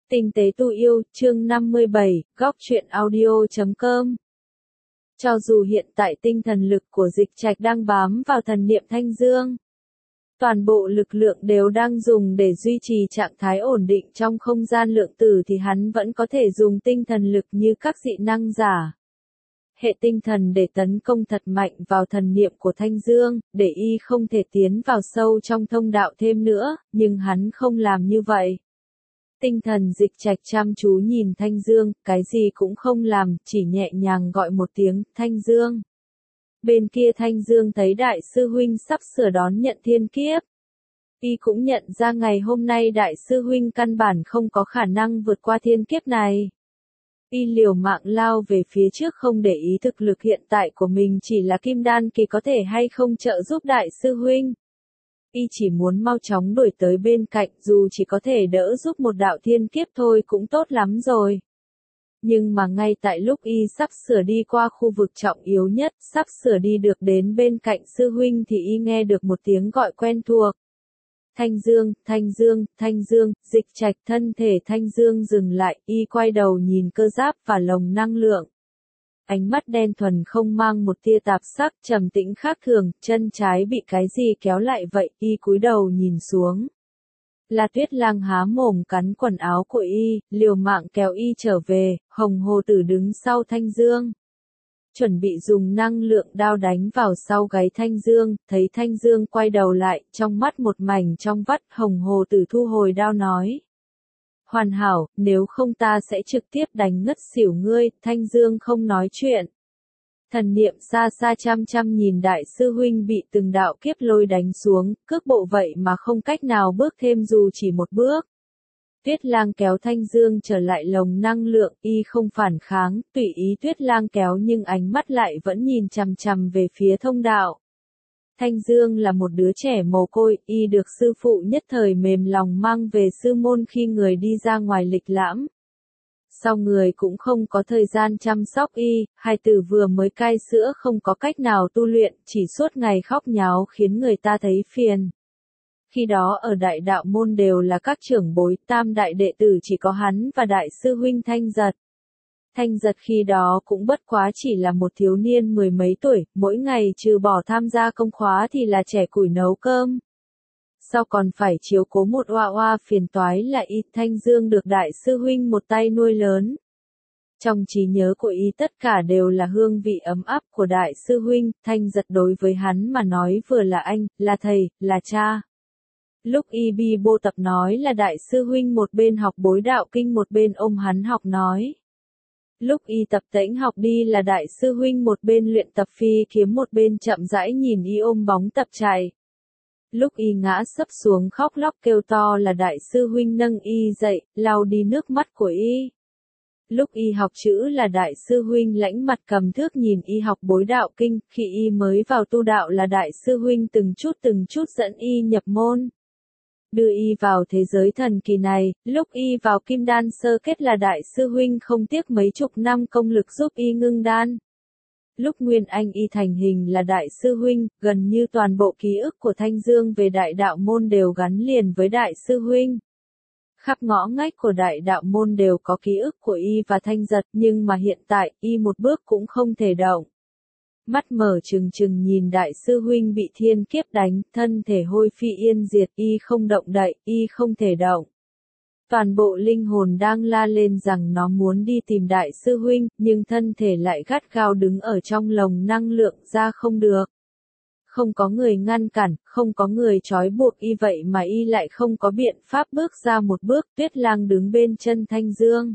Tinh tế tu yêu, chương 57, góc truyện audio.com. Cho dù hiện tại tinh thần lực của Dịch Trạch đang bám vào thần niệm Thanh Dương, toàn bộ lực lượng đều đang dùng để duy trì trạng thái ổn định trong không gian lượng tử thì hắn vẫn có thể dùng tinh thần lực như các dị năng giả. Hệ tinh thần để tấn công thật mạnh vào thần niệm của Thanh Dương, để y không thể tiến vào sâu trong thông đạo thêm nữa, nhưng hắn không làm như vậy. Tinh thần Dịch Trạch chăm chú nhìn Thanh Dương, cái gì cũng không làm, chỉ nhẹ nhàng gọi một tiếng, Thanh Dương. Bên kia Thanh Dương thấy đại sư huynh sắp sửa đón nhận thiên kiếp. Y cũng nhận ra ngày hôm nay đại sư huynh căn bản không có khả năng vượt qua thiên kiếp này. Y liều mạng lao về phía trước không để ý thực lực hiện tại của mình chỉ là kim đan kỳ có thể hay không trợ giúp đại sư huynh. Y chỉ muốn mau chóng đuổi tới bên cạnh, dù chỉ có thể đỡ giúp một đạo thiên kiếp thôi cũng tốt lắm rồi. Nhưng mà ngay tại lúc y sắp sửa đi qua khu vực trọng yếu nhất, sắp sửa đi được đến bên cạnh sư huynh thì y nghe được một tiếng gọi quen thuộc. Thanh Dương, Thanh Dương, Thanh Dương, Dịch Trạch. Thân thể Thanh Dương dừng lại, y quay đầu nhìn cơ giáp và lồng năng lượng. Ánh mắt đen thuần không mang một tia tạp sắc, trầm tĩnh khác thường, chân trái bị cái gì kéo lại vậy, y cúi đầu nhìn xuống. La Tuyết Lang há mồm cắn quần áo của y, liều mạng kéo y trở về, Hồng Hồ Tử đứng sau Thanh Dương. Chuẩn bị dùng năng lượng đao đánh vào sau gáy Thanh Dương, thấy Thanh Dương quay đầu lại, trong mắt một mảnh trong vắt, Hồng Hồ Tử thu hồi đao nói. Hoàn hảo, nếu không ta sẽ trực tiếp đánh ngất xỉu ngươi. Thanh Dương không nói chuyện. Thần niệm xa xa chăm chăm nhìn đại sư huynh bị từng đạo kiếp lôi đánh xuống, cước bộ vậy mà không cách nào bước thêm dù chỉ một bước. Tuyết Lang kéo Thanh Dương trở lại lồng năng lượng, y không phản kháng, tùy ý Tuyết Lang kéo nhưng ánh mắt lại vẫn nhìn chằm chằm về phía thông đạo. Thanh Dương là một đứa trẻ mồ côi, y được sư phụ nhất thời mềm lòng mang về sư môn khi người đi ra ngoài lịch lãm. Sau người cũng không có thời gian chăm sóc y, hai tử vừa mới cai sữa không có cách nào tu luyện, chỉ suốt ngày khóc nháo khiến người ta thấy phiền. Khi đó ở đại đạo môn đều là các trưởng bối, tam đại đệ tử chỉ có hắn và đại sư huynh Thanh Giật. Thanh Giật khi đó cũng bất quá chỉ là một thiếu niên mười mấy tuổi, mỗi ngày trừ bỏ tham gia công khóa thì là trẻ củi nấu cơm. Sau còn phải chiếu cố một oa oa phiền toái là y. Thanh Dương được đại sư huynh một tay nuôi lớn. Trong trí nhớ của y tất cả đều là hương vị ấm áp của đại sư huynh. Thanh Giật đối với hắn mà nói vừa là anh, là thầy, là cha. Lúc y bi bô tập nói là đại sư huynh một bên học bối đạo kinh một bên ôm hắn học nói. Lúc y tập tễnh học đi là đại sư huynh một bên luyện tập phi kiếm một bên chậm rãi nhìn y ôm bóng tập chạy. Lúc y ngã sấp xuống khóc lóc kêu to là đại sư huynh nâng y dậy, lau đi nước mắt của y. Lúc y học chữ là đại sư huynh lãnh mặt cầm thước nhìn y học bối đạo kinh, khi y mới vào tu đạo là đại sư huynh từng chút dẫn y nhập môn. Đưa y vào thế giới thần kỳ này, lúc y vào kim đan sơ kết là đại sư huynh không tiếc mấy chục năm công lực giúp y ngưng đan. Lúc Nguyên Anh y thành hình là đại sư huynh, gần như toàn bộ ký ức của Thanh Dương về đại đạo môn đều gắn liền với đại sư huynh. Khắp ngõ ngách của đại đạo môn đều có ký ức của y và Thanh Giật, nhưng mà hiện tại, y một bước cũng không thể động. Mắt mở trừng trừng nhìn đại sư huynh bị thiên kiếp đánh, thân thể hôi phi yên diệt, y không động đậy, y không thể động. Toàn bộ linh hồn đang la lên rằng nó muốn đi tìm đại sư huynh, nhưng thân thể lại gắt gao đứng ở trong lồng năng lượng ra không được. Không có người ngăn cản, không có người trói buộc y vậy mà y lại không có biện pháp bước ra một bước. Tuyết Lang đứng bên chân Thanh Dương.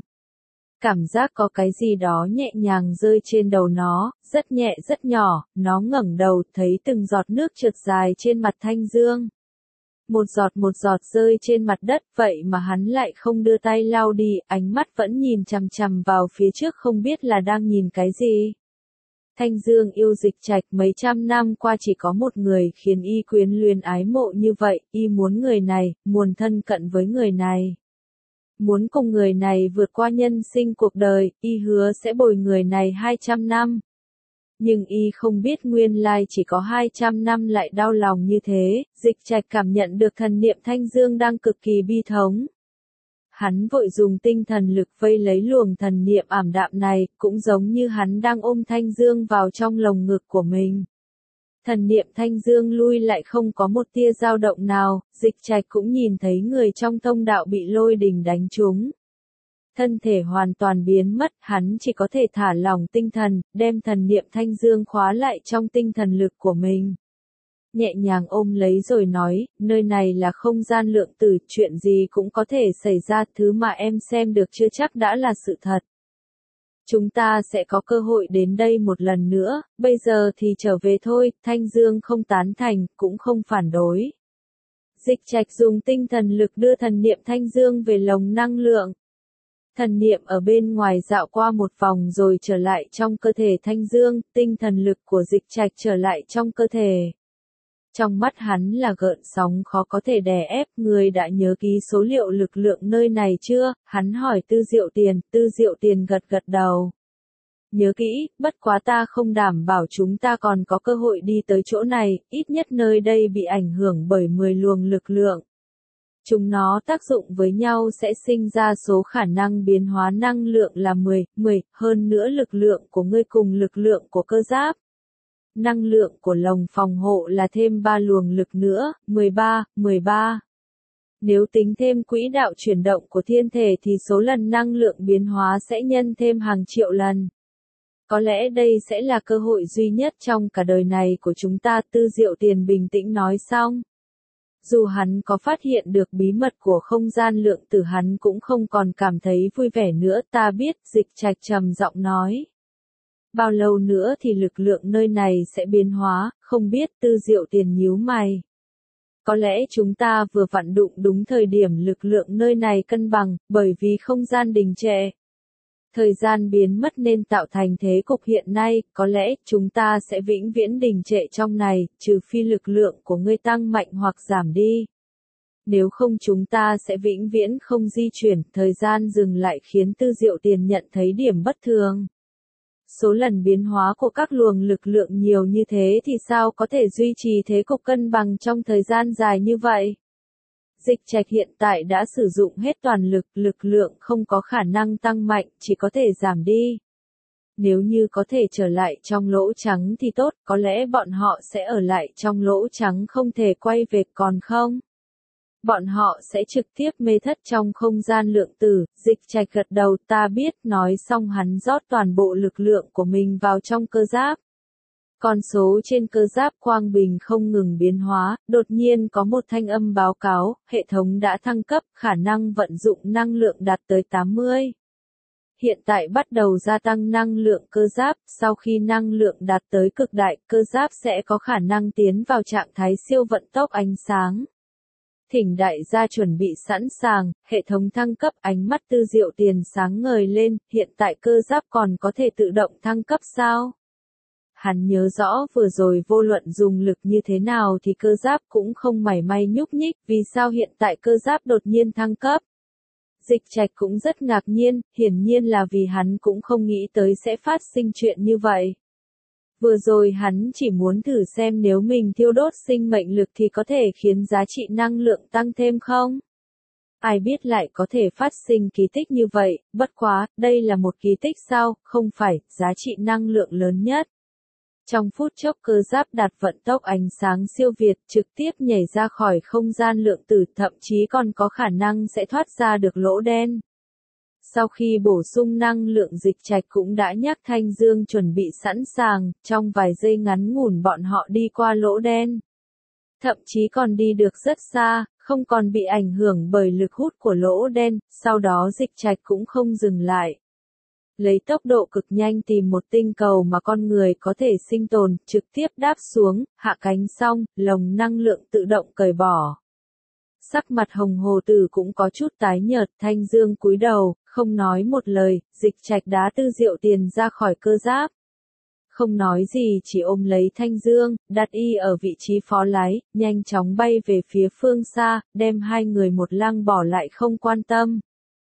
Cảm giác có cái gì đó nhẹ nhàng rơi trên đầu nó, rất nhẹ rất nhỏ, nó ngẩng đầu thấy từng giọt nước trượt dài trên mặt Thanh Dương. Một giọt rơi trên mặt đất, vậy mà hắn lại không đưa tay lau đi, ánh mắt vẫn nhìn chằm chằm vào phía trước không biết là đang nhìn cái gì. Thanh Dương yêu Dịch Trạch mấy trăm năm qua chỉ có một người khiến y quyến luyến ái mộ như vậy, y muốn người này, muốn thân cận với người này. Muốn cùng người này vượt qua nhân sinh cuộc đời, y hứa sẽ bồi người này 200 năm. Nhưng y không biết nguyên lai chỉ có 200 năm lại đau lòng như thế. Dịch Trạch cảm nhận được thần niệm Thanh Dương đang cực kỳ bi thống. Hắn vội dùng tinh thần lực vây lấy luồng thần niệm ảm đạm này, cũng giống như hắn đang ôm Thanh Dương vào trong lồng ngực của mình. Thần niệm Thanh Dương lui lại không có một tia dao động nào, Dịch Trạch cũng nhìn thấy người trong thông đạo bị lôi đình đánh trúng. Thân thể hoàn toàn biến mất, hắn chỉ có thể thả lỏng tinh thần, đem thần niệm Thanh Dương khóa lại trong tinh thần lực của mình. Nhẹ nhàng ôm lấy rồi nói, nơi này là không gian lượng tử, chuyện gì cũng có thể xảy ra, thứ mà em xem được chưa chắc đã là sự thật. Chúng ta sẽ có cơ hội đến đây một lần nữa, bây giờ thì trở về thôi, Thanh Dương không tán thành, cũng không phản đối. Dịch Trạch dùng tinh thần lực đưa thần niệm Thanh Dương về lồng năng lượng. Thần niệm ở bên ngoài dạo qua một vòng rồi trở lại trong cơ thể Thanh Dương, tinh thần lực của Dịch Trạch trở lại trong cơ thể. Trong mắt hắn là gợn sóng khó có thể đè ép, người đã nhớ ký số liệu lực lượng nơi này chưa? Hắn hỏi Tư Diệu Tiền gật gật đầu. Nhớ kỹ, bất quá ta không đảm bảo chúng ta còn có cơ hội đi tới chỗ này, ít nhất nơi đây bị ảnh hưởng bởi 10 luồng lực lượng. Chúng nó tác dụng với nhau sẽ sinh ra số khả năng biến hóa năng lượng là 10, hơn nữa lực lượng của ngươi cùng lực lượng của cơ giáp. Năng lượng của lồng phòng hộ là thêm 3 luồng lực nữa, 13. Nếu tính thêm quỹ đạo chuyển động của thiên thể thì số lần năng lượng biến hóa sẽ nhân thêm hàng triệu lần. Có lẽ đây sẽ là cơ hội duy nhất trong cả đời này của chúng ta, Tư Diệu Tiền bình tĩnh nói xong. Dù hắn có phát hiện được bí mật của không gian lượng tử hắn cũng không còn cảm thấy vui vẻ nữa, ta biết, Dịch Trạch trầm giọng nói. Bao lâu nữa thì lực lượng nơi này sẽ biến hóa, không biết, Tư Diệu Tiền nhíu mày. Có lẽ chúng ta vừa vặn đụng đúng thời điểm lực lượng nơi này cân bằng, bởi vì không gian đình trệ. Thời gian biến mất nên tạo thành thế cục hiện nay, có lẽ chúng ta sẽ vĩnh viễn đình trệ trong này, trừ phi lực lượng của ngươi tăng mạnh hoặc giảm đi. Nếu không chúng ta sẽ vĩnh viễn không di chuyển, thời gian dừng lại khiến Tư Diệu Tiền nhận thấy điểm bất thường. Số lần biến hóa của các luồng lực lượng nhiều như thế thì sao có thể duy trì thế cục cân bằng trong thời gian dài như vậy? Dịch Trạch hiện tại đã sử dụng hết toàn lực, lực lượng không có khả năng tăng mạnh, chỉ có thể giảm đi. Nếu như có thể trở lại trong lỗ trắng thì tốt, có lẽ bọn họ sẽ ở lại trong lỗ trắng không thể quay về, còn không? Bọn họ sẽ trực tiếp mê thất trong không gian lượng tử. Dịch Trạch gật đầu, ta biết, nói xong hắn rót toàn bộ lực lượng của mình vào trong cơ giáp. Con số trên cơ giáp quang bình không ngừng biến hóa, đột nhiên có một thanh âm báo cáo, hệ thống đã thăng cấp, khả năng vận dụng năng lượng đạt tới 80. Hiện tại bắt đầu gia tăng năng lượng cơ giáp, sau khi năng lượng đạt tới cực đại, cơ giáp sẽ có khả năng tiến vào trạng thái siêu vận tốc ánh sáng. Thỉnh đại gia chuẩn bị sẵn sàng, hệ thống thăng cấp, ánh mắt Tư Diệu Tiền sáng ngời lên, hiện tại cơ giáp còn có thể tự động thăng cấp sao? Hắn nhớ rõ vừa rồi vô luận dùng lực như thế nào thì cơ giáp cũng không mảy may nhúc nhích, vì sao hiện tại cơ giáp đột nhiên thăng cấp? Dịch Trạch cũng rất ngạc nhiên, hiển nhiên là vì hắn cũng không nghĩ tới sẽ phát sinh chuyện như vậy. Vừa rồi hắn chỉ muốn thử xem nếu mình thiêu đốt sinh mệnh lực thì có thể khiến giá trị năng lượng tăng thêm không? Ai biết lại có thể phát sinh kỳ tích như vậy, bất quá, đây là một kỳ tích sao, không phải, giá trị năng lượng lớn nhất. Trong phút chốc cơ giáp đạt vận tốc ánh sáng siêu việt, trực tiếp nhảy ra khỏi không gian lượng tử, thậm chí còn có khả năng sẽ thoát ra được lỗ đen. Sau khi bổ sung năng lượng, Dịch Trạch cũng đã nhắc Thanh Dương chuẩn bị sẵn sàng, trong vài giây ngắn ngủn bọn họ đi qua lỗ đen. Thậm chí còn đi được rất xa, không còn bị ảnh hưởng bởi lực hút của lỗ đen, sau đó Dịch Trạch cũng không dừng lại. Lấy tốc độ cực nhanh tìm một tinh cầu mà con người có thể sinh tồn, trực tiếp đáp xuống, hạ cánh xong, lồng năng lượng tự động cởi bỏ. Sắc mặt Hồng Hồ Tử cũng có chút tái nhợt, Thanh Dương cúi đầu, không nói một lời, Dịch Trạch đá Tư Diệu Tiền ra khỏi cơ giáp. Không nói gì chỉ ôm lấy Thanh Dương, đặt y ở vị trí phó lái, nhanh chóng bay về phía phương xa, đem hai người một lăng bỏ lại không quan tâm.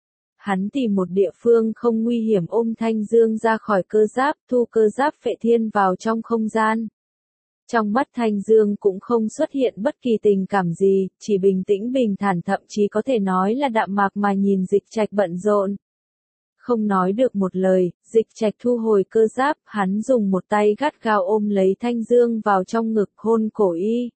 Hắn tìm một địa phương không nguy hiểm ôm Thanh Dương ra khỏi cơ giáp, thu cơ giáp Phệ Thiên vào trong không gian. Trong mắt Thanh Dương cũng không xuất hiện bất kỳ tình cảm gì, chỉ bình tĩnh bình thản, thậm chí có thể nói là đạm mạc mà nhìn Dịch Trạch bận rộn. Không nói được một lời, Dịch Trạch thu hồi cơ giáp, hắn dùng một tay gắt gao ôm lấy Thanh Dương vào trong ngực, hôn cổ y.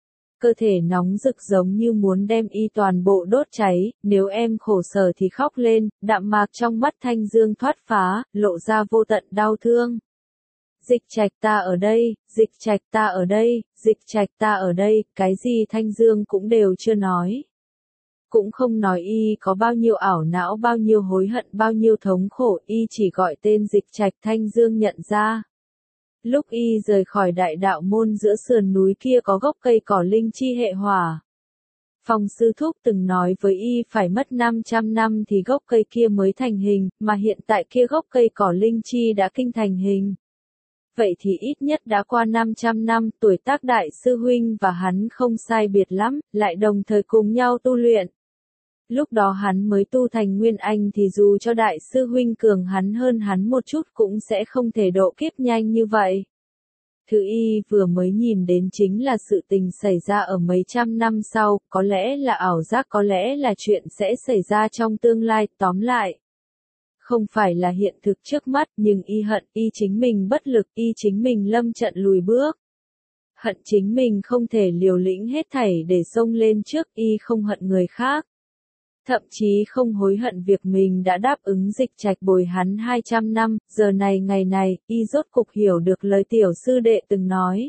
Cơ thể nóng rực giống như muốn đem y toàn bộ đốt cháy, nếu em khổ sở thì khóc lên, đạm mạc trong mắt Thanh Dương thoát phá, lộ ra vô tận đau thương. Dịch Trạch ta ở đây, Dịch Trạch ta ở đây, Dịch Trạch ta ở đây, cái gì Thanh Dương cũng đều chưa nói. Cũng không nói y có bao nhiêu ảo não, bao nhiêu hối hận, bao nhiêu thống khổ, y chỉ gọi tên Dịch Trạch. Thanh Dương nhận ra. Lúc y rời khỏi đại đạo môn, giữa sườn núi kia có gốc cây cỏ linh chi hệ hỏa. Phong sư thúc từng nói với y phải mất 500 năm thì gốc cây kia mới thành hình, mà hiện tại kia gốc cây cỏ linh chi đã kinh thành hình. Vậy thì ít nhất đã qua 500 năm, tuổi tác đại sư huynh và hắn không sai biệt lắm, lại đồng thời cùng nhau tu luyện. Lúc đó hắn mới tu thành Nguyên Anh thì dù cho đại sư huynh cường hắn hơn hắn một chút cũng sẽ không thể độ kiếp nhanh như vậy. Thứ y vừa mới nhìn đến chính là sự tình xảy ra ở mấy trăm năm sau, có lẽ là ảo giác, có lẽ là chuyện sẽ xảy ra trong tương lai, tóm lại. Không phải là hiện thực trước mắt, nhưng y hận, y chính mình bất lực, y chính mình lâm trận lùi bước. Hận chính mình không thể liều lĩnh hết thảy để xông lên trước, y không hận người khác. Thậm chí không hối hận việc mình đã đáp ứng Dịch Trạch bồi hắn 200 năm, giờ này ngày này, y rốt cục hiểu được lời tiểu sư đệ từng nói.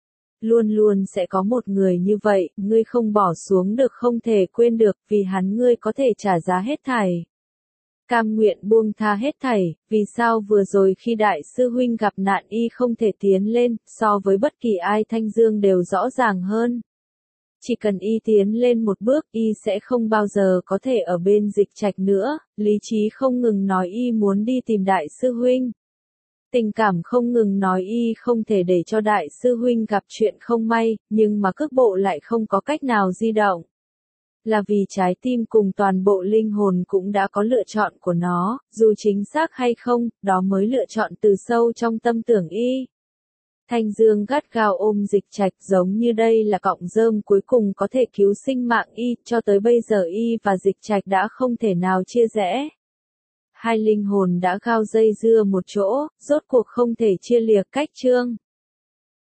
Luôn luôn sẽ có một người như vậy, ngươi không bỏ xuống được, không thể quên được, vì hắn ngươi có thể trả giá hết thảy. Cam nguyện buông tha hết thảy, vì sao vừa rồi khi đại sư huynh gặp nạn y không thể tiến lên, so với bất kỳ ai Thanh Dương đều rõ ràng hơn. Chỉ cần y tiến lên một bước, y sẽ không bao giờ có thể ở bên Dịch Trạch nữa, lý trí không ngừng nói y muốn đi tìm đại sư huynh. Tình cảm không ngừng nói y không thể để cho đại sư huynh gặp chuyện không may, nhưng mà cước bộ lại không có cách nào di động. Là vì trái tim cùng toàn bộ linh hồn cũng đã có lựa chọn của nó, dù chính xác hay không, đó mới lựa chọn từ sâu trong tâm tưởng y. Thanh Dương gắt gao ôm Dịch Trạch, giống như đây là cọng rơm cuối cùng có thể cứu sinh mạng y, cho tới bây giờ y và Dịch Trạch đã không thể nào chia rẽ. Hai linh hồn đã gao dây dưa một chỗ, rốt cuộc không thể chia lìa, cách chương.